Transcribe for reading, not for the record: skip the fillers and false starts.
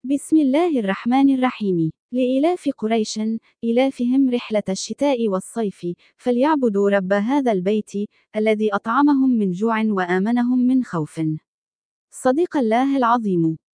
بسم الله الرحمن الرحيم. لإيلاف قريش إيلافهم رحلة الشتاء والصيف فليعبدوا رب هذا البيت الذي أطعمهم من جوع وآمنهم من خوف. صدق الله العظيم.